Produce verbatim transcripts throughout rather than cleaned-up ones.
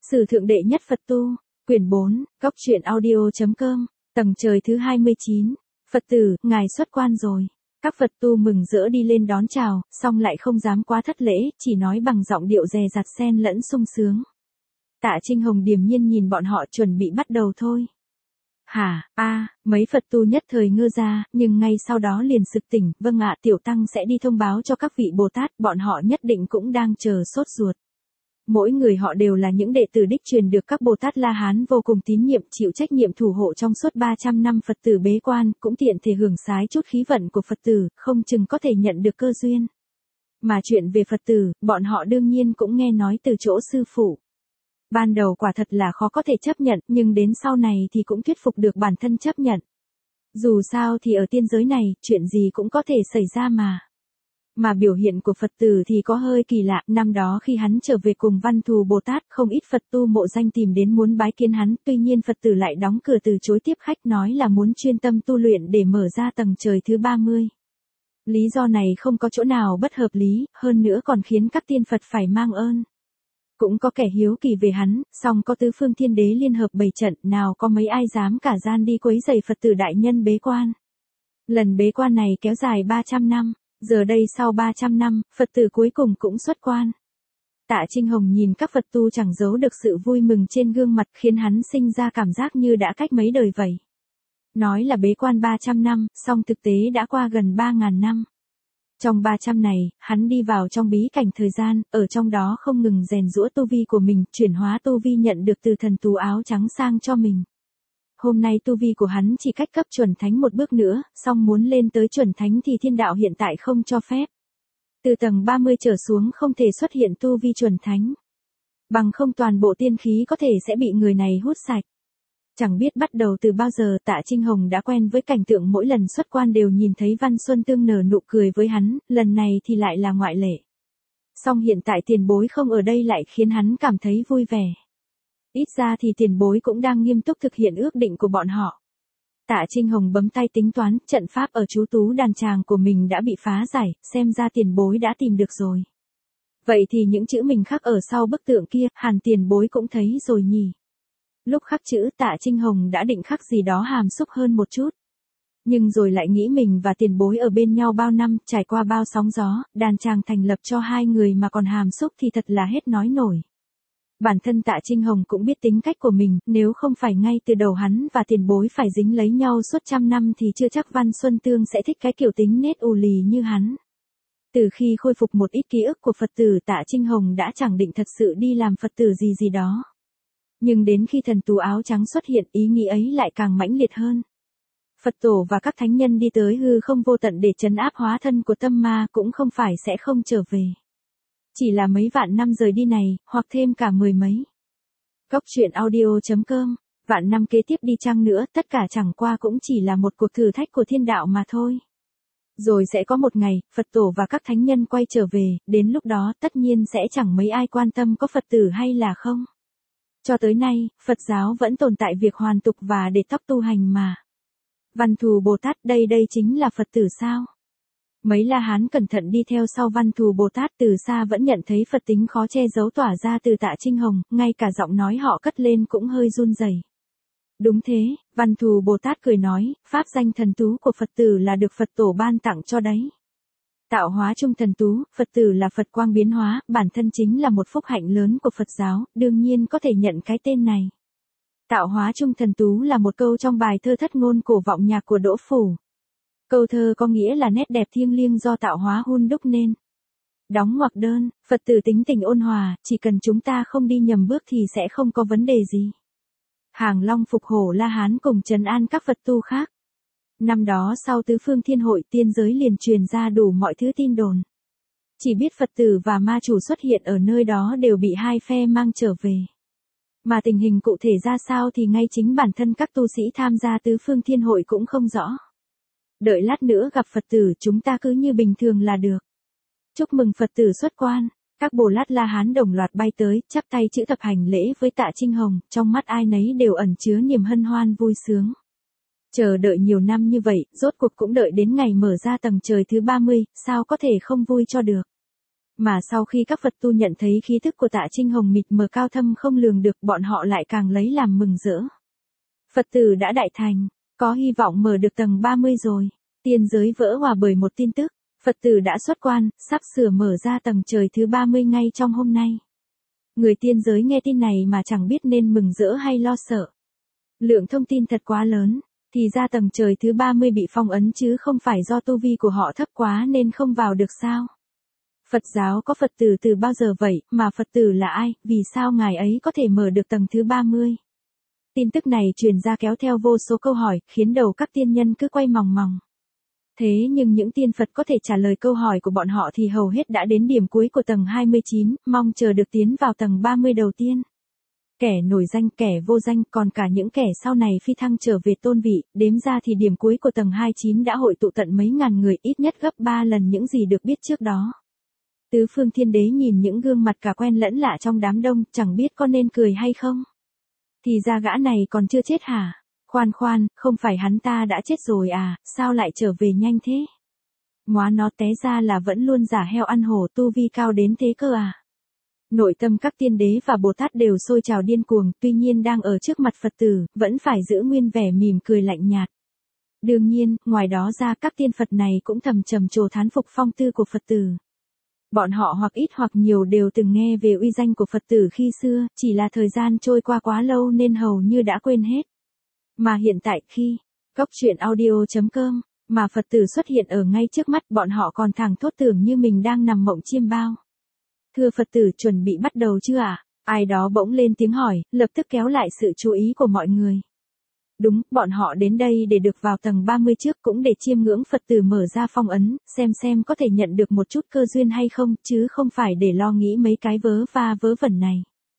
Sử thượng đệ nhất Phật tu, quyển bốn, góc truyện audio.com, tầng trời thứ hai mươi chín. Phật tử, ngài xuất quan rồi. Các Phật tu mừng rỡ đi lên đón chào, song lại không dám quá thất lễ, chỉ nói bằng giọng điệu dè dặt xen lẫn sung sướng. Tạ Trinh Hồng điềm nhiên nhìn bọn họ chuẩn bị bắt đầu thôi. Hả, a, mấy Phật tu nhất thời ngơ ra, nhưng ngay sau đó liền sực tỉnh, vâng ạ, tiểu tăng sẽ đi thông báo cho các vị Bồ Tát, bọn họ nhất định cũng đang chờ sốt ruột. Mỗi người họ đều là những đệ tử đích truyền được các Bồ Tát La Hán vô cùng tín nhiệm, chịu trách nhiệm thủ hộ trong suốt ba trăm năm Phật tử bế quan, cũng tiện thể hưởng sái chút khí vận của Phật tử, không chừng có thể nhận được cơ duyên. Mà chuyện về Phật tử, bọn họ đương nhiên cũng nghe nói từ chỗ sư phụ. Ban đầu quả thật là khó có thể chấp nhận, nhưng đến sau này thì cũng thuyết phục được bản thân chấp nhận. Dù sao thì ở tiên giới này, chuyện gì cũng có thể xảy ra mà. Mà biểu hiện của Phật tử thì có hơi kỳ lạ, năm đó khi hắn trở về cùng Văn Thù Bồ Tát, không ít Phật tu mộ danh tìm đến muốn bái kiến hắn, tuy nhiên Phật tử lại đóng cửa từ chối tiếp khách, nói là muốn chuyên tâm tu luyện để mở ra tầng trời thứ ba mươi. Lý do này không có chỗ nào bất hợp lý, hơn nữa còn khiến các tiên Phật phải mang ơn. Cũng có kẻ hiếu kỳ về hắn, song có tứ phương thiên đế liên hợp bày trận, nào có mấy ai dám cả gan đi quấy rầy Phật tử đại nhân bế quan. Lần bế quan này kéo dài ba trăm năm. Giờ đây sau ba trăm năm, Phật tử cuối cùng cũng xuất quan. Tạ Trinh Hồng nhìn các Phật tu chẳng giấu được sự vui mừng trên gương mặt, khiến hắn sinh ra cảm giác như đã cách mấy đời vậy. Nói là bế quan ba trăm năm, song thực tế đã qua gần ba nghìn năm. Trong ba trăm này, hắn đi vào trong bí cảnh thời gian, ở trong đó không ngừng rèn giũa tu vi của mình, chuyển hóa tu vi nhận được từ thần tú áo trắng sang cho mình. Hôm nay tu vi của hắn chỉ cách cấp chuẩn thánh một bước nữa, song muốn lên tới chuẩn thánh thì thiên đạo hiện tại không cho phép. Từ tầng ba mươi trở xuống không thể xuất hiện tu vi chuẩn thánh. Bằng không toàn bộ tiên khí có thể sẽ bị người này hút sạch. Chẳng biết bắt đầu từ bao giờ Tạ Trinh Hồng đã quen với cảnh tượng mỗi lần xuất quan đều nhìn thấy Văn Xuân Tương nở nụ cười với hắn, lần này thì lại là ngoại lệ. Song hiện tại tiền bối không ở đây lại khiến hắn cảm thấy vui vẻ. Ít ra thì tiền bối cũng đang nghiêm túc thực hiện ước định của bọn họ. Tạ Trinh Hồng bấm tay tính toán, trận pháp ở chú tú đàn tràng của mình đã bị phá giải, xem ra tiền bối đã tìm được rồi. Vậy thì những chữ mình khắc ở sau bức tượng kia, hẳn tiền bối cũng thấy rồi nhỉ. Lúc khắc chữ Tạ Trinh Hồng đã định khắc gì đó hàm xúc hơn một chút. Nhưng rồi lại nghĩ mình và tiền bối ở bên nhau bao năm, trải qua bao sóng gió, đàn tràng thành lập cho hai người mà còn hàm xúc thì thật là hết nói nổi. Bản thân Tạ Trinh Hồng cũng biết tính cách của mình, nếu không phải ngay từ đầu hắn và tiền bối phải dính lấy nhau suốt trăm năm thì chưa chắc Văn Xuân Tương sẽ thích cái kiểu tính nết ù lì như hắn. Từ khi khôi phục một ít ký ức của Phật tử, Tạ Trinh Hồng đã chẳng định thật sự đi làm Phật tử gì gì đó. Nhưng đến khi thần tú áo trắng xuất hiện, ý nghĩ ấy lại càng mãnh liệt hơn. Phật tổ và các thánh nhân đi tới hư không vô tận để trấn áp hóa thân của tâm ma cũng không phải sẽ không trở về. Chỉ là mấy vạn năm rời đi này, hoặc thêm cả mười mấy. Góc truyện audio.com, vạn năm kế tiếp đi chăng nữa, tất cả chẳng qua cũng chỉ là một cuộc thử thách của thiên đạo mà thôi. Rồi sẽ có một ngày, Phật tổ và các thánh nhân quay trở về, đến lúc đó tất nhiên sẽ chẳng mấy ai quan tâm có Phật tử hay là không. Cho tới nay, Phật giáo vẫn tồn tại việc hoàn tục và để tóc tu hành mà. Văn Thù Bồ Tát, đây đây chính là Phật tử sao? Mấy La Hán cẩn thận đi theo sau Văn Thù Bồ Tát, từ xa vẫn nhận thấy Phật tính khó che giấu tỏa ra từ Tạ Trinh Hồng, ngay cả giọng nói họ cất lên cũng hơi run rẩy. Đúng thế, Văn Thù Bồ Tát cười nói, pháp danh thần tú của Phật tử là được Phật tổ ban tặng cho đấy. Tạo hóa trung thần tú, Phật tử là Phật quang biến hóa, bản thân chính là một phúc hạnh lớn của Phật giáo, đương nhiên có thể nhận cái tên này. Tạo hóa trung thần tú là một câu trong bài thơ thất ngôn cổ vọng nhạc của Đỗ Phủ. Câu thơ có nghĩa là nét đẹp thiêng liêng do tạo hóa hun đúc nên. Đóng ngoặc đơn, Phật tử tính tình ôn hòa, chỉ cần chúng ta không đi nhầm bước thì sẽ không có vấn đề gì. Hàng Long phục hổ La Hán cùng trấn an các Phật tu khác. Năm đó sau tứ phương thiên hội, tiên giới liền truyền ra đủ mọi thứ tin đồn. Chỉ biết Phật tử và ma chủ xuất hiện ở nơi đó đều bị hai phe mang trở về. Mà tình hình cụ thể ra sao thì ngay chính bản thân các tu sĩ tham gia tứ phương thiên hội cũng không rõ. Đợi lát nữa gặp Phật tử chúng ta cứ như bình thường là được. Chúc mừng Phật tử xuất quan. Các Bồ Lát La Hán đồng loạt bay tới, chắp tay chữ thập hành lễ với Tạ Trinh Hồng, trong mắt ai nấy đều ẩn chứa niềm hân hoan vui sướng. Chờ đợi nhiều năm như vậy, rốt cuộc cũng đợi đến ngày mở ra tầng trời thứ ba mươi, sao có thể không vui cho được. Mà sau khi các Phật tu nhận thấy khí thức của Tạ Trinh Hồng mịt mờ cao thâm không lường được, bọn họ lại càng lấy làm mừng rỡ. Phật tử đã đại thành, có hy vọng mở được tầng ba mươi rồi. Tiên giới vỡ hòa bởi một tin tức, Phật tử đã xuất quan, sắp sửa mở ra tầng trời thứ ba mươi ngay trong hôm nay. Người tiên giới nghe tin này mà chẳng biết nên mừng rỡ hay lo sợ. Lượng thông tin thật quá lớn, thì ra tầng trời thứ ba mươi bị phong ấn chứ không phải do tu vi của họ thấp quá nên không vào được sao? Phật giáo có Phật tử từ bao giờ vậy, mà Phật tử là ai, vì sao ngài ấy có thể mở được tầng thứ ba mươi? Tin tức này truyền ra kéo theo vô số câu hỏi, khiến đầu các tiên nhân cứ quay mòng mòng. Thế nhưng những tiên Phật có thể trả lời câu hỏi của bọn họ thì hầu hết đã đến điểm cuối của tầng hai mươi chín, mong chờ được tiến vào tầng ba mươi đầu tiên. Kẻ nổi danh, kẻ vô danh, còn cả những kẻ sau này phi thăng trở về tôn vị, đếm ra thì điểm cuối của tầng hai mươi chín đã hội tụ tận mấy ngàn người, ít nhất gấp ba lần những gì được biết trước đó. Tứ phương thiên đế nhìn những gương mặt cả quen lẫn lạ trong đám đông, chẳng biết có nên cười hay không. Thì ra gã này còn chưa chết hả? Khoan khoan, không phải hắn ta đã chết rồi à, sao lại trở về nhanh thế? Móa nó té ra là vẫn luôn giả heo ăn hổ, tu vi cao đến thế cơ à? Nội tâm các tiên đế và Bồ Tát đều sôi trào điên cuồng, tuy nhiên đang ở trước mặt Phật tử, vẫn phải giữ nguyên vẻ mỉm cười lạnh nhạt. Đương nhiên, ngoài đó ra các tiên Phật này cũng thầm trầm trồ thán phục phong tư của Phật tử. Bọn họ hoặc ít hoặc nhiều đều từng nghe về uy danh của Phật tử khi xưa, chỉ là thời gian trôi qua quá lâu nên hầu như đã quên hết. Mà hiện tại khi, Cốc Truyện Audio chấm com, mà Phật tử xuất hiện ở ngay trước mắt, bọn họ còn thẳng thốt tưởng như mình đang nằm mộng chiêm bao. Thưa Phật tử, chuẩn bị bắt đầu chưa ạ? À? Ai đó bỗng lên tiếng hỏi, lập tức kéo lại sự chú ý của mọi người. Đúng, bọn họ đến đây để được vào tầng ba mươi trước, cũng để chiêm ngưỡng Phật tử mở ra phong ấn, xem xem có thể nhận được một chút cơ duyên hay không, chứ không phải để lo nghĩ mấy cái vớ va vớ vẩn này.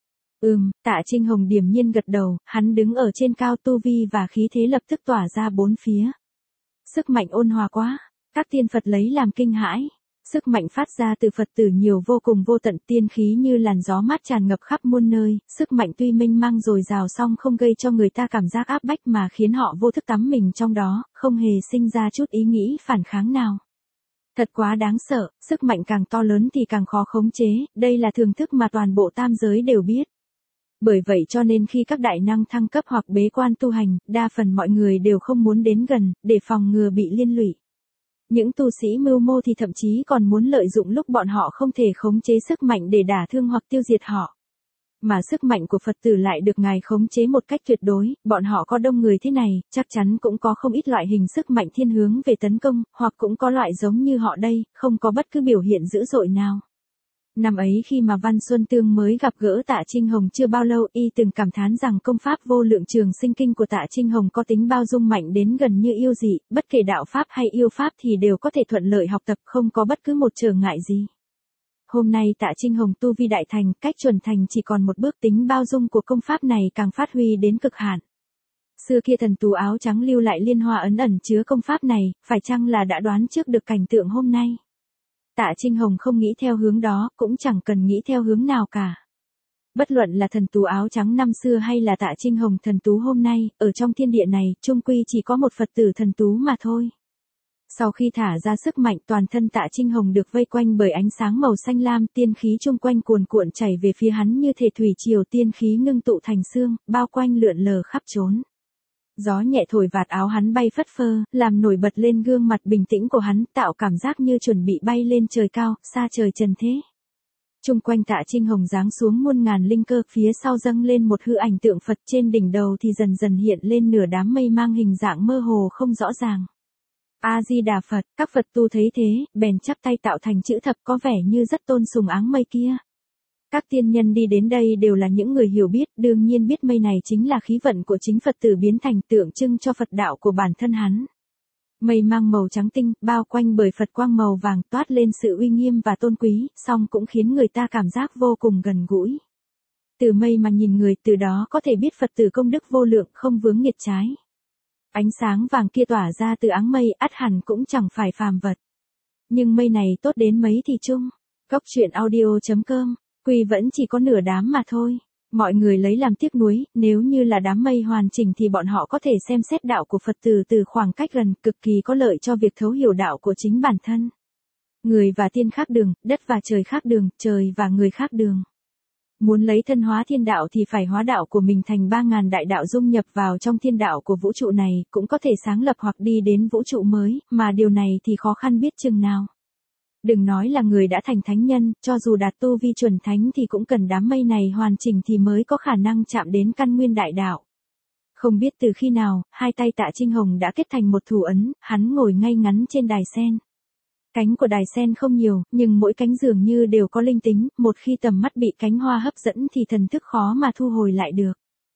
Ừm, Tạ Trinh Hồng điềm nhiên gật đầu, hắn đứng ở trên cao, tu vi và khí thế lập tức tỏa ra bốn phía. Sức mạnh ôn hòa quá, các tiên Phật lấy làm kinh hãi. Sức mạnh phát ra từ Phật tử nhiều vô cùng vô tận, tiên khí như làn gió mát tràn ngập khắp muôn nơi, sức mạnh tuy mênh mang dồi dào song không gây cho người ta cảm giác áp bách mà khiến họ vô thức tắm mình trong đó, không hề sinh ra chút ý nghĩ phản kháng nào. Thật quá đáng sợ, sức mạnh càng to lớn thì càng khó khống chế, đây là thường thức mà toàn bộ tam giới đều biết. Bởi vậy cho nên khi các đại năng thăng cấp hoặc bế quan tu hành, đa phần mọi người đều không muốn đến gần, để phòng ngừa bị liên lụy. Những tu sĩ mưu mô thì thậm chí còn muốn lợi dụng lúc bọn họ không thể khống chế sức mạnh để đả thương hoặc tiêu diệt họ. Mà sức mạnh của Phật tử lại được Ngài khống chế một cách tuyệt đối, bọn họ có đông người thế này, chắc chắn cũng có không ít loại hình sức mạnh thiên hướng về tấn công, hoặc cũng có loại giống như họ đây, không có bất cứ biểu hiện dữ dội nào. Năm ấy khi mà Văn Xuân Tương mới gặp gỡ Tạ Trinh Hồng chưa bao lâu, y từng cảm thán rằng công pháp vô lượng trường sinh kinh của Tạ Trinh Hồng có tính bao dung mạnh đến gần như yêu dị, bất kể đạo pháp hay yêu pháp thì đều có thể thuận lợi học tập, không có bất cứ một trở ngại gì. Hôm nay Tạ Trinh Hồng tu vi đại thành, cách chuẩn thành chỉ còn một bước, tính bao dung của công pháp này càng phát huy đến cực hạn. Xưa kia thần tú áo trắng lưu lại liên hoa ấn ẩn chứa công pháp này, phải chăng là đã đoán trước được cảnh tượng hôm nay? Tạ Trinh Hồng không nghĩ theo hướng đó, cũng chẳng cần nghĩ theo hướng nào cả. Bất luận là thần tú áo trắng năm xưa hay là Tạ Trinh Hồng thần tú hôm nay, ở trong thiên địa này, chung quy chỉ có một Phật tử thần tú mà thôi. Sau khi thả ra sức mạnh, toàn thân Tạ Trinh Hồng được vây quanh bởi ánh sáng màu xanh lam, tiên khí chung quanh cuồn cuộn chảy về phía hắn như thể thủy triều, tiên khí ngưng tụ thành xương, bao quanh lượn lờ khắp chốn. Gió nhẹ thổi vạt áo hắn bay phất phơ, làm nổi bật lên gương mặt bình tĩnh của hắn, tạo cảm giác như chuẩn bị bay lên trời cao, xa trời trần thế. Chung quanh Tạ Trinh Hồng giáng xuống muôn ngàn linh cơ, phía sau dâng lên một hư ảnh tượng Phật, trên đỉnh đầu thì dần dần hiện lên nửa đám mây mang hình dạng mơ hồ không rõ ràng. A-di-đà Phật, các Phật tu thấy thế, bèn chắp tay tạo thành chữ thập, có vẻ như rất tôn sùng áng mây kia. Các tiên nhân đi đến đây đều là những người hiểu biết, đương nhiên biết mây này chính là khí vận của chính Phật tử biến thành, tượng trưng cho Phật đạo của bản thân hắn. Mây mang màu trắng tinh, bao quanh bởi Phật quang màu vàng, toát lên sự uy nghiêm và tôn quý, song cũng khiến người ta cảm giác vô cùng gần gũi. Từ mây mà nhìn người, từ đó có thể biết Phật tử công đức vô lượng, không vướng nghiệt trái. Ánh sáng vàng kia tỏa ra từ áng mây, ắt hẳn cũng chẳng phải phàm vật. Nhưng mây này tốt đến mấy thì chung. Cốc Truyện Audio chấm com, quy vẫn chỉ có nửa đám mà thôi. Mọi người lấy làm tiếc nuối, nếu như là đám mây hoàn chỉnh thì bọn họ có thể xem xét đạo của Phật tử từ khoảng cách gần, cực kỳ có lợi cho việc thấu hiểu đạo của chính bản thân. Người và tiên khác đường, đất và trời khác đường, trời và người khác đường. Muốn lấy thân hóa thiên đạo thì phải hóa đạo của mình thành ba ngàn đại đạo dung nhập vào trong thiên đạo của vũ trụ này, cũng có thể sáng lập hoặc đi đến vũ trụ mới, mà điều này thì khó khăn biết chừng nào. Đừng nói là người đã thành thánh nhân, cho dù đạt tu vi chuẩn thánh thì cũng cần đám mây này hoàn chỉnh thì mới có khả năng chạm đến căn nguyên đại đạo. Không biết từ khi nào, hai tay Tạ Trinh Hồng đã kết thành một thủ ấn, hắn ngồi ngay ngắn trên đài sen. Cánh của đài sen không nhiều, nhưng mỗi cánh dường như đều có linh tính, một khi tầm mắt bị cánh hoa hấp dẫn thì thần thức khó mà thu hồi lại được.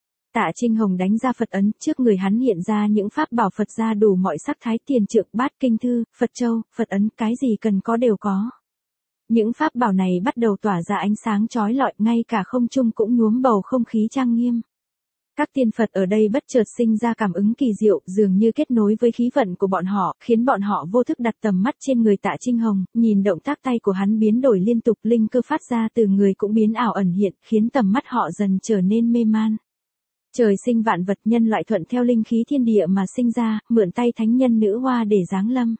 Tạ Trinh Hồng đánh ra Phật ấn, trước người hắn hiện ra những pháp bảo Phật gia đủ mọi sắc thái, tiền trượng, bát kinh thư, Phật châu, Phật ấn, cái gì cần có đều có. Những pháp bảo này bắt đầu tỏa ra ánh sáng chói lọi, ngay cả không trung cũng nhuốm bầu không khí trang nghiêm. Các tiên Phật ở đây bất chợt sinh ra cảm ứng kỳ diệu, dường như kết nối với khí vận của bọn họ, khiến bọn họ vô thức đặt tầm mắt trên người Tạ Trinh Hồng, nhìn động tác tay của hắn biến đổi liên tục, linh cơ phát ra từ người cũng biến ảo ẩn hiện, khiến tầm mắt họ dần trở nên mê man. Trời sinh vạn vật, nhân loại thuận theo linh khí thiên địa mà sinh ra, mượn tay thánh nhân nữ hoa để giáng lâm.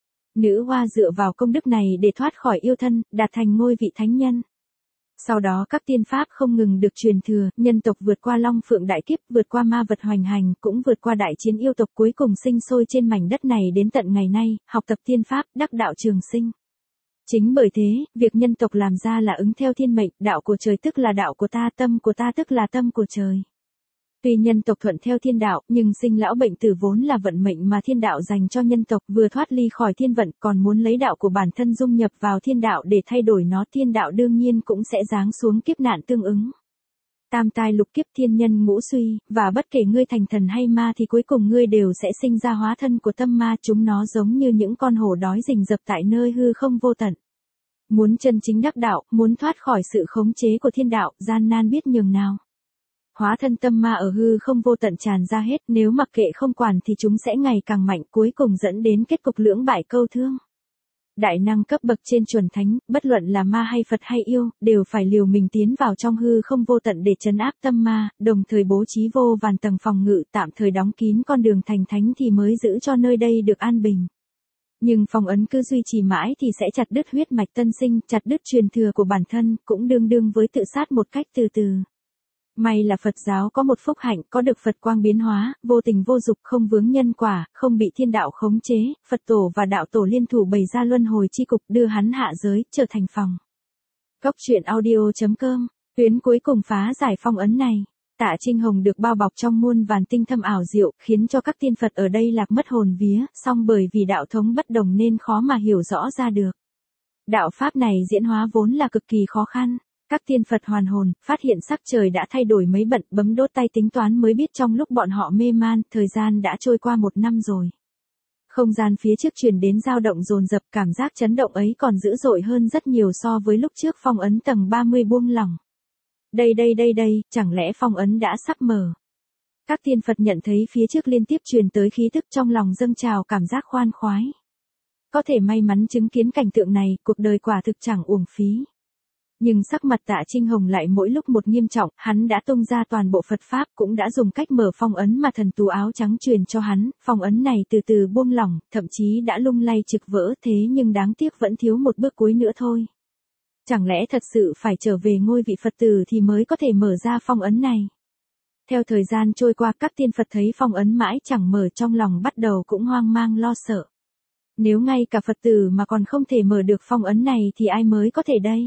Nữ hoa dựa vào công đức này để thoát khỏi yêu thân, đạt thành ngôi vị thánh nhân. Sau đó các tiên pháp không ngừng được truyền thừa, nhân tộc vượt qua long phượng đại kiếp, vượt qua ma vật hoành hành, cũng vượt qua đại chiến yêu tộc, cuối cùng sinh sôi trên mảnh đất này đến tận ngày nay, học tập tiên pháp, đắc đạo trường sinh. Chính bởi thế, việc nhân tộc làm ra là ứng theo thiên mệnh, đạo của trời tức là đạo của ta, tâm của ta tức là tâm của trời. Tuy nhân tộc thuận theo thiên đạo, nhưng sinh lão bệnh tử vốn là vận mệnh mà thiên đạo dành cho nhân tộc, vừa thoát ly khỏi thiên vận, còn muốn lấy đạo của bản thân dung nhập vào thiên đạo để thay đổi nó, thiên đạo đương nhiên cũng sẽ giáng xuống kiếp nạn tương ứng. Tam tai lục kiếp, thiên nhân ngũ suy, và bất kể ngươi thành thần hay ma thì cuối cùng ngươi đều sẽ sinh ra hóa thân của tâm ma, chúng nó giống như những con hổ đói rình rập tại nơi hư không vô tận. Muốn chân chính đắc đạo, muốn thoát khỏi sự khống chế của thiên đạo, gian nan biết nhường nào. Hóa thân tâm ma ở hư không vô tận tràn ra hết, nếu mặc kệ không quản thì chúng sẽ ngày càng mạnh, cuối cùng dẫn đến kết cục lưỡng bại câu thương. Đại năng cấp bậc trên chuẩn thánh, bất luận là ma hay Phật hay yêu, đều phải liều mình tiến vào trong hư không vô tận để trấn áp tâm ma, đồng thời bố trí vô vàn tầng phòng ngự, tạm thời đóng kín con đường thành thánh thì mới giữ cho nơi đây được an bình. Nhưng phong ấn cứ duy trì mãi thì sẽ chặt đứt huyết mạch tân sinh, chặt đứt truyền thừa của bản thân, cũng đương đương với tự sát một cách từ từ. May là Phật giáo có một phúc hạnh, có được Phật quang biến hóa, vô tình vô dục, không vướng nhân quả, không bị thiên đạo khống chế, Phật tổ và đạo tổ liên thủ bày ra luân hồi chi cục, đưa hắn hạ giới, trở thành phòng. Cốc truyện audio chấm com, tuyến cuối cùng phá giải phong ấn này. Tạ Trinh Hồng được bao bọc trong muôn vàn tinh thâm ảo diệu, khiến cho các tiên Phật ở đây lạc mất hồn vía, song bởi vì đạo thống bất đồng nên khó mà hiểu rõ ra được. Đạo pháp này diễn hóa vốn là cực kỳ khó khăn. Các tiên Phật hoàn hồn, phát hiện sắc trời đã thay đổi mấy bận, bấm đốt tay tính toán mới biết trong lúc bọn họ mê man, thời gian đã trôi qua một năm rồi. Không gian phía trước truyền đến dao động dồn dập, cảm giác chấn động ấy còn dữ dội hơn rất nhiều so với lúc trước phong ấn tầng ba mươi buông lỏng. Đây đây đây đây, chẳng lẽ phong ấn đã sắp mở. Các tiên Phật nhận thấy phía trước liên tiếp truyền tới khí tức, trong lòng dâng trào cảm giác khoan khoái. Có thể may mắn chứng kiến cảnh tượng này, cuộc đời quả thực chẳng uổng phí. Nhưng sắc mặt Tạ Trinh Hồng lại mỗi lúc một nghiêm trọng, hắn đã tung ra toàn bộ Phật Pháp, cũng đã dùng cách mở phong ấn mà thần tú áo trắng truyền cho hắn, phong ấn này từ từ buông lỏng, thậm chí đã lung lay trực vỡ, thế nhưng đáng tiếc vẫn thiếu một bước cuối nữa thôi. Chẳng lẽ thật sự phải trở về ngôi vị Phật tử thì mới có thể mở ra phong ấn này? Theo thời gian trôi qua, các tiên Phật thấy phong ấn mãi chẳng mở, trong lòng bắt đầu cũng hoang mang lo sợ. Nếu ngay cả Phật tử mà còn không thể mở được phong ấn này thì ai mới có thể đây?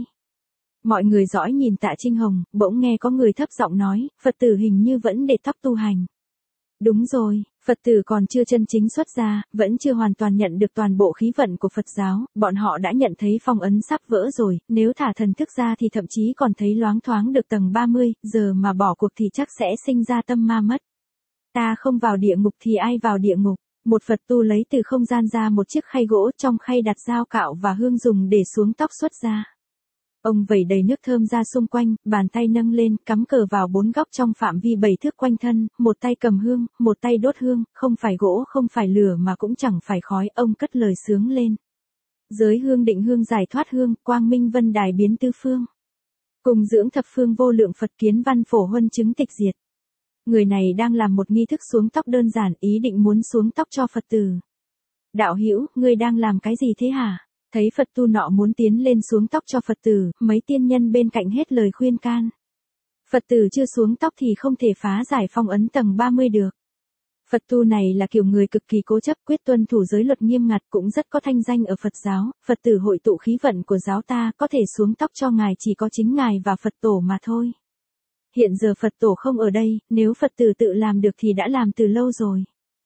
Mọi người dõi nhìn Tạ Trinh Hồng, bỗng nghe có người thấp giọng nói, Phật tử hình như vẫn để tóc tu hành. Đúng rồi, Phật tử còn chưa chân chính xuất gia, vẫn chưa hoàn toàn nhận được toàn bộ khí vận của Phật giáo, bọn họ đã nhận thấy phong ấn sắp vỡ rồi, nếu thả thần thức ra thì thậm chí còn thấy loáng thoáng được tầng ba mươi, giờ mà bỏ cuộc thì chắc sẽ sinh ra tâm ma mất. Ta không vào địa ngục thì ai vào địa ngục? Một Phật tu lấy từ không gian ra một chiếc khay gỗ, trong khay đặt dao cạo và hương dùng để xuống tóc xuất ra. Ông vẩy đầy nước thơm ra xung quanh, bàn tay nâng lên, cắm cờ vào bốn góc trong phạm vi bảy thước quanh thân, một tay cầm hương, một tay đốt hương, không phải gỗ, không phải lửa mà cũng chẳng phải khói, ông cất lời sướng lên. Giới hương định hương giải thoát hương, quang minh vân đài biến tư phương. Cùng dưỡng thập phương vô lượng Phật kiến văn phổ huân chứng tịch diệt. Người này đang làm một nghi thức xuống tóc đơn giản, ý định muốn xuống tóc cho Phật tử. Đạo hữu, ngươi đang làm cái gì thế hả? Thấy Phật tu nọ muốn tiến lên xuống tóc cho Phật tử, mấy tiên nhân bên cạnh hết lời khuyên can. Phật tử chưa xuống tóc thì không thể phá giải phong ấn tầng ba mươi được. Phật tu này là kiểu người cực kỳ cố chấp, quyết tuân thủ giới luật nghiêm ngặt, cũng rất có thanh danh ở Phật giáo. Phật tử hội tụ khí vận của giáo ta, có thể xuống tóc cho ngài chỉ có chính ngài và Phật tổ mà thôi. Hiện giờ Phật tổ không ở đây, nếu Phật tử tự làm được thì đã làm từ lâu rồi.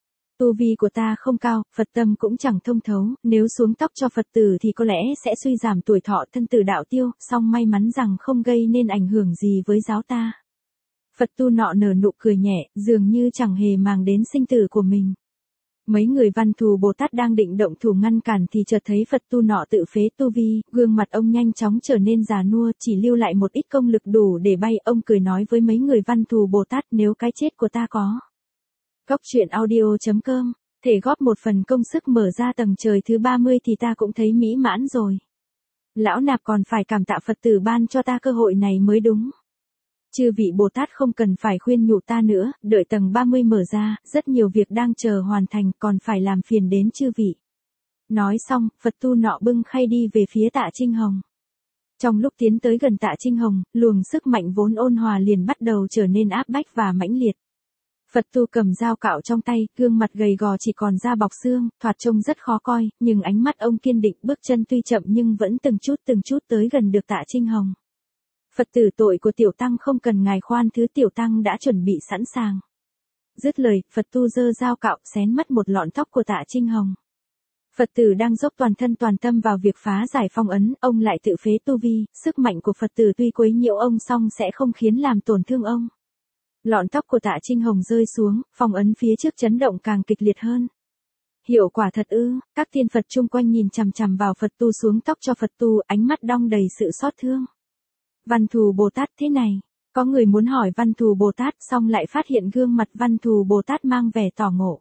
Tu vi của ta không cao, Phật tâm cũng chẳng thông thấu, nếu xuống tóc cho Phật tử thì có lẽ sẽ suy giảm tuổi thọ thân tử đạo tiêu, song may mắn rằng không gây nên ảnh hưởng gì với giáo ta. Phật tu nọ nở nụ cười nhẹ, dường như chẳng hề màng đến sinh tử của mình. Mấy người Văn Thù Bồ Tát đang định động thủ ngăn cản thì chợt thấy Phật tu nọ tự phế tu vi, gương mặt ông nhanh chóng trở nên già nua, chỉ lưu lại một ít công lực đủ để bay. Ông cười nói với mấy người Văn Thù Bồ Tát, nếu cái chết của ta có Cốc truyện audio chấm com thể góp một phần công sức mở ra tầng trời thứ ba mươi thì ta cũng thấy mỹ mãn rồi. Lão nạp còn phải cảm tạ Phật tử ban cho ta cơ hội này mới đúng. Chư vị Bồ Tát không cần phải khuyên nhủ ta nữa, đợi tầng ba mươi mở ra, rất nhiều việc đang chờ hoàn thành, còn phải làm phiền đến chư vị. Nói xong, Phật tu nọ bưng khay đi về phía Tạ Trinh Hồng. Trong lúc tiến tới gần Tạ Trinh Hồng, luồng sức mạnh vốn ôn hòa liền bắt đầu trở nên áp bách và mãnh liệt. Phật tu cầm dao cạo trong tay, gương mặt gầy gò chỉ còn da bọc xương, thoạt trông rất khó coi, nhưng ánh mắt ông kiên định, bước chân tuy chậm nhưng vẫn từng chút từng chút tới gần được Tạ Trinh Hồng. Phật tử, tội của tiểu tăng không cần ngài khoan thứ, tiểu tăng đã chuẩn bị sẵn sàng. Dứt lời, Phật tu giơ dao cạo xén mất một lọn tóc của Tạ Trinh Hồng. Phật tử đang dốc toàn thân toàn tâm vào việc phá giải phong ấn, ông lại tự phế tu vi, sức mạnh của Phật tử tuy quấy nhiễu ông song sẽ không khiến làm tổn thương ông. Lọn tóc của Tạ Trinh Hồng rơi xuống, phong ấn phía trước chấn động càng kịch liệt hơn. Hiệu quả thật ư? Các tiên Phật chung quanh nhìn chằm chằm vào Phật tu xuống tóc cho Phật tu, ánh mắt đong đầy sự xót thương. Văn Thù Bồ Tát thế này, có người muốn hỏi Văn Thù Bồ Tát, xong lại phát hiện gương mặt Văn Thù Bồ Tát mang vẻ tỏ ngộ.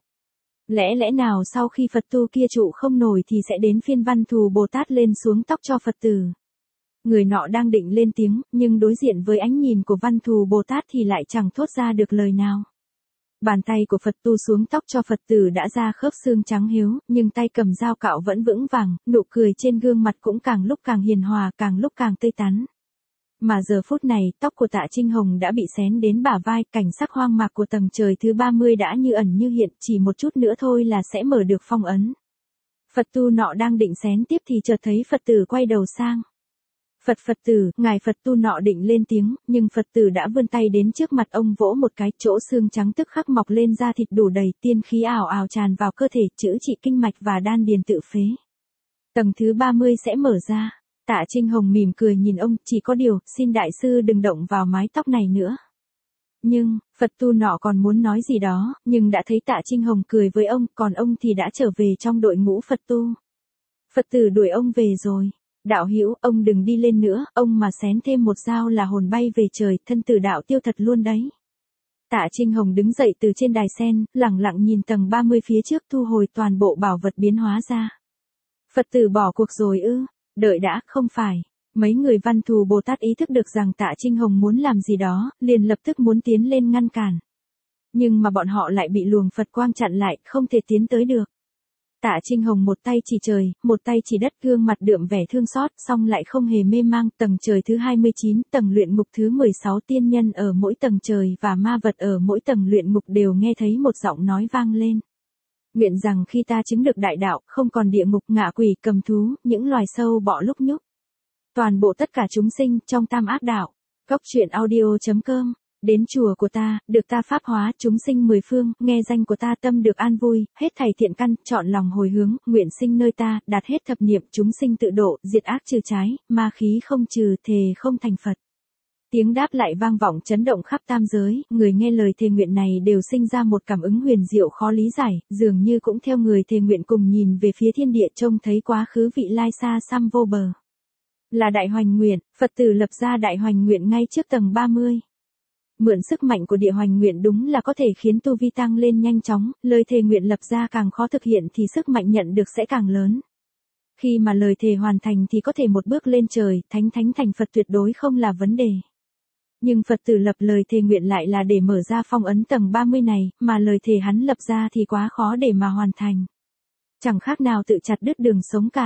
Lẽ lẽ nào sau khi Phật tu kia trụ không nổi thì sẽ đến phiên Văn Thù Bồ Tát lên xuống tóc cho Phật tử. Người nọ đang định lên tiếng, nhưng đối diện với ánh nhìn của Văn Thù Bồ Tát thì lại chẳng thốt ra được lời nào. Bàn tay của Phật tu xuống tóc cho Phật tử đã ra khớp xương trắng hiếu, nhưng tay cầm dao cạo vẫn vững vàng, nụ cười trên gương mặt cũng càng lúc càng hiền hòa, càng lúc càng tươi tắn. Mà giờ phút này, tóc của Tạ Trinh Hồng đã bị xén đến bả vai, cảnh sắc hoang mạc của tầng trời thứ ba mươi đã như ẩn như hiện, chỉ một chút nữa thôi là sẽ mở được phong ấn. Phật tu nọ đang định xén tiếp thì chợt thấy Phật tử quay đầu sang. Phật Phật tử, ngài Phật tu nọ định lên tiếng, nhưng Phật tử đã vươn tay đến trước mặt ông vỗ một cái, chỗ xương trắng tức khắc mọc lên da thịt đủ đầy, tiên khí ảo ảo tràn vào cơ thể, chữa trị kinh mạch và đan điền tự phế. Tầng thứ ba mươi sẽ mở ra. Tạ Trinh Hồng mỉm cười nhìn ông, chỉ có điều, xin đại sư đừng động vào mái tóc này nữa. Nhưng, Phật tu nọ còn muốn nói gì đó, nhưng đã thấy Tạ Trinh Hồng cười với ông, còn ông thì đã trở về trong đội ngũ Phật tu. Phật tử đuổi ông về rồi. Đạo hữu, ông đừng đi lên nữa, ông mà xén thêm một dao là hồn bay về trời, thân tử đạo tiêu thật luôn đấy. Tạ Trinh Hồng đứng dậy từ trên đài sen, lẳng lặng nhìn tầng ba mươi phía trước, thu hồi toàn bộ bảo vật biến hóa ra. Phật tử bỏ cuộc rồi ư? Đợi đã, không phải. Mấy người Văn Thù Bồ Tát ý thức được rằng Tạ Trinh Hồng muốn làm gì đó, liền lập tức muốn tiến lên ngăn cản. Nhưng mà bọn họ lại bị luồng Phật quang chặn lại, không thể tiến tới được. Tạ Trinh Hồng một tay chỉ trời, một tay chỉ đất, gương mặt đượm vẻ thương xót, song lại không hề mê mang. Tầng trời thứ hai mươi chín, tầng luyện ngục thứ mười sáu, tiên nhân ở mỗi tầng trời và ma vật ở mỗi tầng luyện ngục đều nghe thấy một giọng nói vang lên. Nguyện rằng khi ta chứng được đại đạo, không còn địa ngục, ngạ quỷ, cầm thú, những loài sâu bọ lúc nhúc. Toàn bộ tất cả chúng sinh trong tam ác đạo. Cốc truyện audio chấm com. Đến chùa của ta, được ta pháp hóa, chúng sinh mười phương, nghe danh của ta tâm được an vui, hết thảy thiện căn, chọn lòng hồi hướng, nguyện sinh nơi ta, đạt hết thập niệm, chúng sinh tự độ, diệt ác trừ trái, ma khí không trừ, thề không thành Phật. Tiếng đáp lại vang vọng chấn động khắp tam giới, người nghe lời thề nguyện này đều sinh ra một cảm ứng huyền diệu khó lý giải, dường như cũng theo người thề nguyện cùng nhìn về phía thiên địa, trông thấy quá khứ vị lai xa xăm vô bờ. Là đại hoành nguyện, Phật tử lập ra đại hoành nguyện ngay trước tầng ba mươi. Mượn sức mạnh của địa hoành nguyện đúng là có thể khiến tu vi tăng lên nhanh chóng, lời thề nguyện lập ra càng khó thực hiện thì sức mạnh nhận được sẽ càng lớn. Khi mà lời thề hoàn thành thì có thể một bước lên trời, thánh thánh thành Phật tuyệt đối không là vấn đề. Nhưng Phật tử lập lời thề nguyện lại là để mở ra phong ấn tầng ba mươi này, mà lời thề hắn lập ra thì quá khó để mà hoàn thành. Chẳng khác nào tự chặt đứt đường sống cả.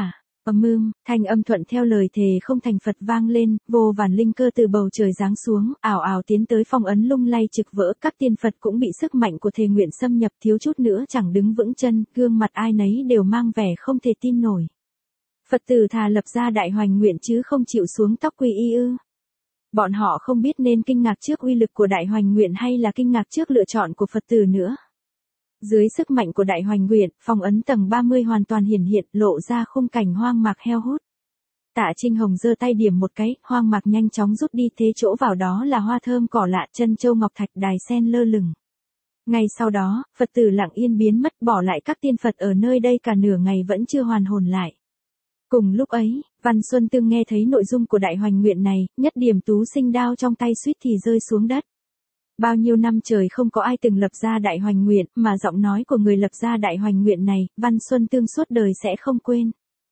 Ầm ưm, thanh âm thuận theo lời thề không thành Phật vang lên, vô vàn linh cơ từ bầu trời giáng xuống, ảo ảo tiến tới phong ấn lung lay trực vỡ, các tiên Phật cũng bị sức mạnh của thề nguyện xâm nhập, thiếu chút nữa chẳng đứng vững chân, gương mặt ai nấy đều mang vẻ không thể tin nổi. Phật tử thà lập ra đại hoành nguyện chứ không chịu xuống tóc quy y ư? Bọn họ không biết nên kinh ngạc trước uy lực của đại hoành nguyện hay là kinh ngạc trước lựa chọn của Phật tử nữa. Dưới sức mạnh của đại hoành nguyện, phong ấn tầng ba mươi hoàn toàn hiển hiện, lộ ra khung cảnh hoang mạc heo hút. Tạ Trinh Hồng giơ tay điểm một cái, hoang mạc nhanh chóng rút đi, thế chỗ vào đó là hoa thơm cỏ lạ, chân châu ngọc thạch, đài sen lơ lửng. Ngay sau đó, Phật tử lặng yên biến mất, bỏ lại các tiên Phật ở nơi đây cả nửa ngày vẫn chưa hoàn hồn lại. Cùng lúc ấy, Văn Xuân Tương nghe thấy nội dung của đại hoành nguyện này, nhất điểm tú sinh đao trong tay suýt thì rơi xuống đất. Bao nhiêu năm trời không có ai từng lập ra đại hoành nguyện, mà giọng nói của người lập ra đại hoành nguyện này, Văn Xuân Tương suốt đời sẽ không quên.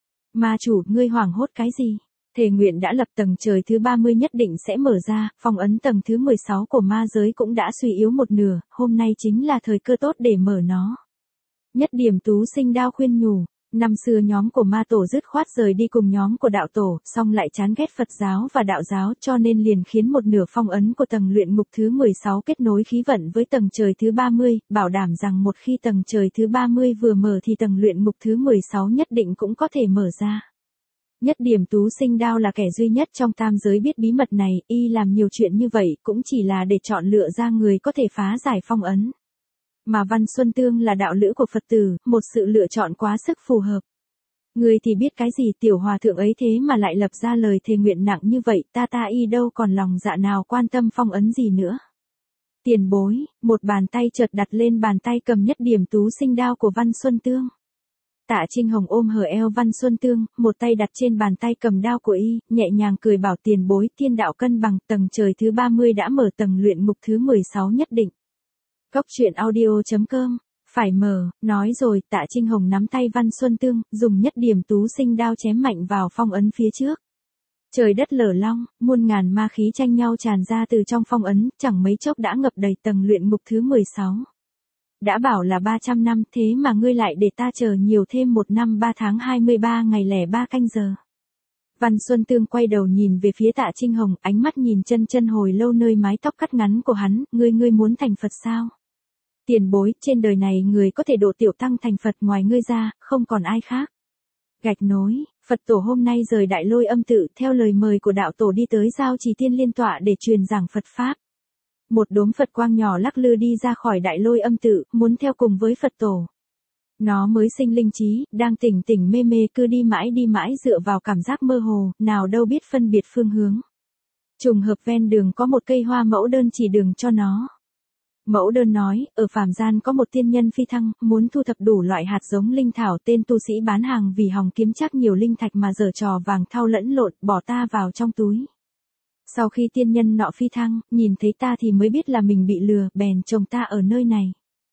Ma chủ, ngươi hoảng hốt cái gì? Thề nguyện đã lập, tầng trời thứ ba mươi nhất định sẽ mở ra, phong ấn tầng thứ mười sáu của ma giới cũng đã suy yếu một nửa, hôm nay chính là thời cơ tốt để mở nó. Nhất điểm tú sinh đao khuyên nhủ. Năm xưa nhóm của ma tổ dứt khoát rời đi cùng nhóm của đạo tổ, song lại chán ghét Phật giáo và đạo giáo, cho nên liền khiến một nửa phong ấn của tầng luyện ngục thứ mười sáu kết nối khí vận với tầng trời thứ ba mươi, bảo đảm rằng một khi tầng trời thứ ba mươi vừa mở thì tầng luyện ngục thứ mười sáu nhất định cũng có thể mở ra. Nhất điểm tú sinh đao là kẻ duy nhất trong tam giới biết bí mật này, y làm nhiều chuyện như vậy cũng chỉ là để chọn lựa ra người có thể phá giải phong ấn. Mà Văn Xuân Tương là đạo lữ của Phật tử, một sự lựa chọn quá sức phù hợp. Người thì biết cái gì, tiểu hòa thượng ấy thế mà lại lập ra lời thề nguyện nặng như vậy, ta ta y đâu còn lòng dạ nào quan tâm phong ấn gì nữa. Tiền bối, một bàn tay chợt đặt lên bàn tay cầm nhất điểm tú sinh đao của Văn Xuân Tương. Tạ Trinh Hồng ôm hở eo Văn Xuân Tương, một tay đặt trên bàn tay cầm đao của y, nhẹ nhàng cười bảo tiền bối, thiên đạo cân bằng, tầng trời thứ ba mươi đã mở, tầng luyện ngục thứ mười sáu nhất định. Góc truyện audio chấm com, phải mở, nói rồi, Tạ Trinh Hồng nắm tay Văn Xuân Tương, dùng nhất điểm tú sinh đao chém mạnh vào phong ấn phía trước. Trời đất lở long, muôn ngàn ma khí tranh nhau tràn ra từ trong phong ấn, chẳng mấy chốc đã ngập đầy tầng luyện ngục thứ mười sáu. Đã bảo là ba trăm năm, thế mà ngươi lại để ta chờ nhiều thêm một năm ba tháng hai mươi ba ngày lẻ ba canh giờ. Văn Xuân Tương quay đầu nhìn về phía Tạ Trinh Hồng, ánh mắt nhìn chân chân hồi lâu nơi mái tóc cắt ngắn của hắn, ngươi ngươi muốn thành Phật sao? Tiền bối, trên đời này người có thể độ tiểu tăng thành Phật ngoài ngươi ra, không còn ai khác. Gạch nối, Phật tổ hôm nay rời Đại Lôi Âm tự theo lời mời của đạo tổ đi tới Giao Trì Tiên Liên tọa để truyền giảng Phật Pháp. Một đốm Phật quang nhỏ lắc lư đi ra khỏi Đại Lôi Âm tự, muốn theo cùng với Phật tổ. Nó mới sinh linh trí, đang tỉnh tỉnh mê mê cứ đi mãi đi mãi dựa vào cảm giác mơ hồ, nào đâu biết phân biệt phương hướng. Trùng hợp ven đường có một cây hoa mẫu đơn chỉ đường cho nó. Mẫu đơn nói, ở phàm gian có một tiên nhân phi thăng, muốn thu thập đủ loại hạt giống linh thảo, tên tu sĩ bán hàng vì hòng kiếm chắc nhiều linh thạch mà giở trò vàng thau lẫn lộn, bỏ ta vào trong túi. Sau khi tiên nhân nọ phi thăng, nhìn thấy ta thì mới biết là mình bị lừa, bèn trông ta ở nơi này.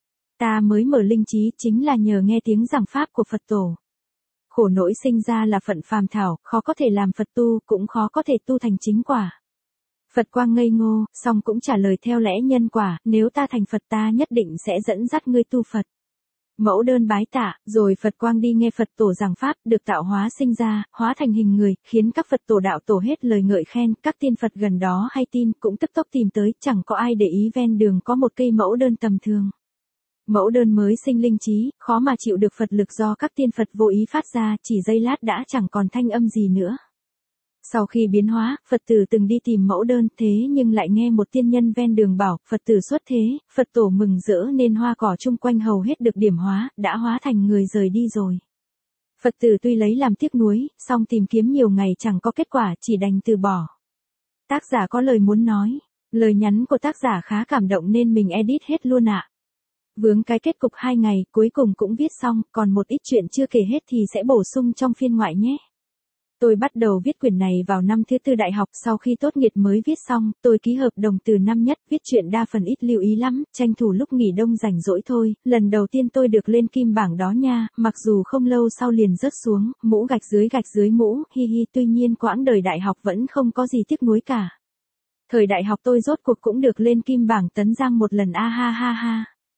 Ta mới mở linh trí, chính là nhờ nghe tiếng giảng pháp của Phật tổ. Khổ nỗi sinh ra là phận phàm thảo, khó có thể làm Phật tu, cũng khó có thể tu thành chính quả. Phật quang ngây ngô, song cũng trả lời theo lẽ nhân quả, nếu ta thành Phật ta nhất định sẽ dẫn dắt ngươi tu Phật. Mẫu đơn bái tạ, rồi Phật quang đi nghe Phật tổ giảng pháp, được tạo hóa sinh ra, hóa thành hình người, khiến các Phật tổ đạo tổ hết lời ngợi khen, các tiên Phật gần đó hay tin, cũng tức tốc tìm tới, chẳng có ai để ý ven đường có một cây mẫu đơn tầm thường. Mẫu đơn mới sinh linh trí, khó mà chịu được Phật lực do các tiên Phật vô ý phát ra, chỉ giây lát đã chẳng còn thanh âm gì nữa. Sau khi biến hóa, Phật tử từng đi tìm mẫu đơn, thế nhưng lại nghe một tiên nhân ven đường bảo, Phật tử xuất thế, Phật tổ mừng rỡ nên hoa cỏ chung quanh hầu hết được điểm hóa, đã hóa thành người rời đi rồi. Phật tử tuy lấy làm tiếc nuối, song tìm kiếm nhiều ngày chẳng có kết quả, chỉ đành từ bỏ. Tác giả có lời muốn nói, lời nhắn của tác giả khá cảm động nên mình edit hết luôn ạ. Vướng cái kết cục hai ngày, cuối cùng cũng viết xong, còn một ít chuyện chưa kể hết thì sẽ bổ sung trong phiên ngoại nhé. Tôi bắt đầu viết quyển này vào năm thứ tư đại học, sau khi tốt nghiệp mới viết xong, tôi ký hợp đồng từ năm nhất, viết chuyện đa phần ít lưu ý lắm, tranh thủ lúc nghỉ đông rảnh rỗi thôi, lần đầu tiên tôi được lên kim bảng đó nha, mặc dù không lâu sau liền rớt xuống, mũ gạch dưới gạch dưới mũ, hi hi, tuy nhiên quãng đời đại học vẫn không có gì tiếc nuối cả. Thời đại học tôi rốt cuộc cũng được lên kim bảng Tấn Giang một lần, a ha ha ha.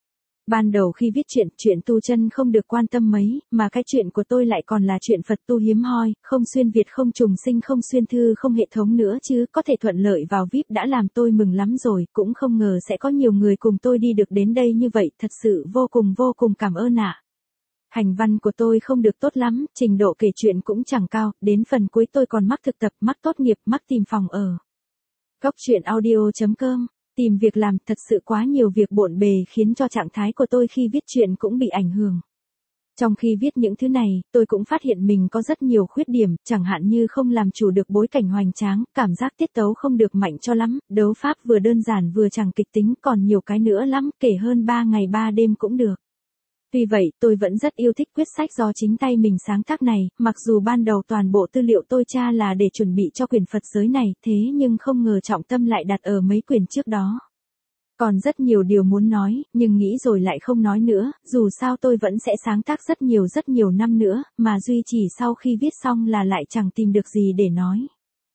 Ban đầu khi viết chuyện, chuyện tu chân không được quan tâm mấy, mà cái chuyện của tôi lại còn là chuyện Phật tu hiếm hoi, không xuyên Việt không trùng sinh không xuyên thư không hệ thống nữa chứ, có thể thuận lợi vào vi ai pi đã làm tôi mừng lắm rồi, cũng không ngờ sẽ có nhiều người cùng tôi đi được đến đây như vậy, thật sự vô cùng vô cùng cảm ơn ạ. Hành văn của tôi không được tốt lắm, trình độ kể chuyện cũng chẳng cao, đến phần cuối tôi còn mắc thực tập, mắc tốt nghiệp, mắc tìm phòng ở. Góc truyện audio chấm com, tìm việc làm, thật sự quá nhiều việc bộn bề khiến cho trạng thái của tôi khi viết chuyện cũng bị ảnh hưởng. Trong khi viết những thứ này, tôi cũng phát hiện mình có rất nhiều khuyết điểm, chẳng hạn như không làm chủ được bối cảnh hoành tráng, cảm giác tiết tấu không được mạnh cho lắm, đấu pháp vừa đơn giản vừa chẳng kịch tính, còn nhiều cái nữa lắm, kể hơn ba ngày ba đêm cũng được. Tuy vậy, tôi vẫn rất yêu thích quyết sách do chính tay mình sáng tác này, mặc dù ban đầu toàn bộ tư liệu tôi tra là để chuẩn bị cho quyển Phật giới này, thế nhưng không ngờ trọng tâm lại đặt ở mấy quyển trước đó. Còn rất nhiều điều muốn nói, nhưng nghĩ rồi lại không nói nữa, dù sao tôi vẫn sẽ sáng tác rất nhiều rất nhiều năm nữa, mà duy chỉ sau khi viết xong là lại chẳng tìm được gì để nói.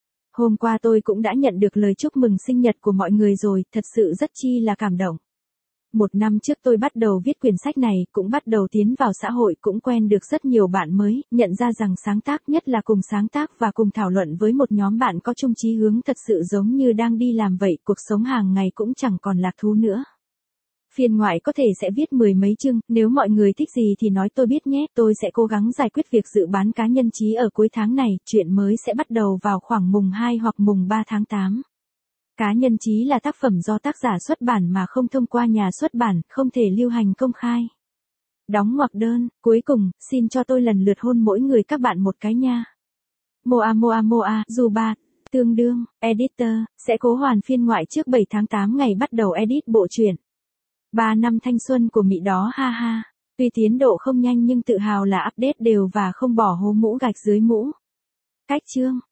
Hôm qua tôi cũng đã nhận được lời chúc mừng sinh nhật của mọi người rồi, thật sự rất chi là cảm động. Một năm trước tôi bắt đầu viết quyển sách này, cũng bắt đầu tiến vào xã hội, cũng quen được rất nhiều bạn mới, nhận ra rằng sáng tác, nhất là cùng sáng tác và cùng thảo luận với một nhóm bạn có chung chí hướng, thật sự giống như đang đi làm vậy, cuộc sống hàng ngày cũng chẳng còn lạc thú nữa. Phiên ngoại có thể sẽ viết mười mấy chương, nếu mọi người thích gì thì nói tôi biết nhé, tôi sẽ cố gắng giải quyết việc dự bán cá nhân chí ở cuối tháng này, chuyện mới sẽ bắt đầu vào khoảng mùng hai hoặc mùng ba tháng tám. Cá nhân chí là tác phẩm do tác giả xuất bản mà không thông qua nhà xuất bản, không thể lưu hành công khai. Đóng ngoặc đơn, cuối cùng, xin cho tôi lần lượt hôn mỗi người các bạn một cái nha. Moa Moa Moa, dù ba, tương đương, editor, sẽ cố hoàn phiên ngoại trước bảy tháng tám ngày bắt đầu edit bộ truyện. ba năm thanh xuân của Mỹ đó ha ha. Tuy tiến độ không nhanh nhưng tự hào là update đều và không bỏ hố mũ gạch dưới mũ. Cách chương.